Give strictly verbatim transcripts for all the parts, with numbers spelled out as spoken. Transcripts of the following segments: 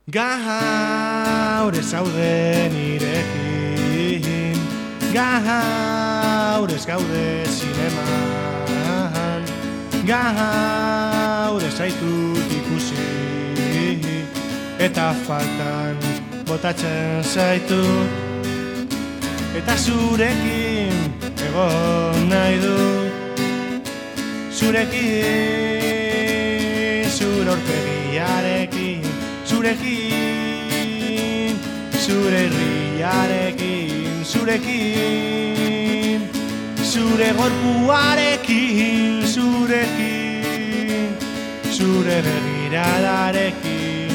Gaur ez gaude nirekin, gaur ez gaude zineman, gaur ez zaitut ikusi, eta faltan botatzen zaitut, eta zurekin egon nahi dut, zurekin, zure aurpegiarekin, zurekin, zure irriarekin, zurekin, zure gorpuarekin, zurekin, zure begiradarekin.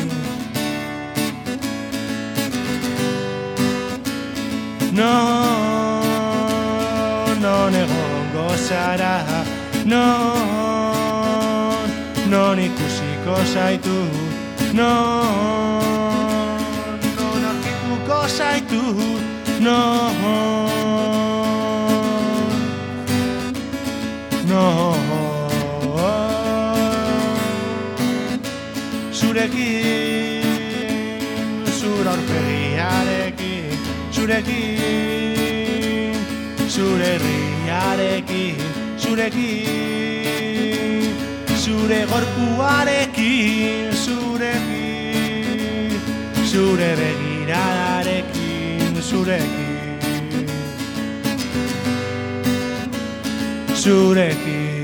Non, non egongo zara, non, non ikusiko zaitut, non, non aurkituko zaitut, non, non. Zurekin, zure aurpegiarekin, zurekin, zure herriarekin, zurekin, zure gorpuarekin, zurekin, zure begiradarekin, zurekin, zurekin.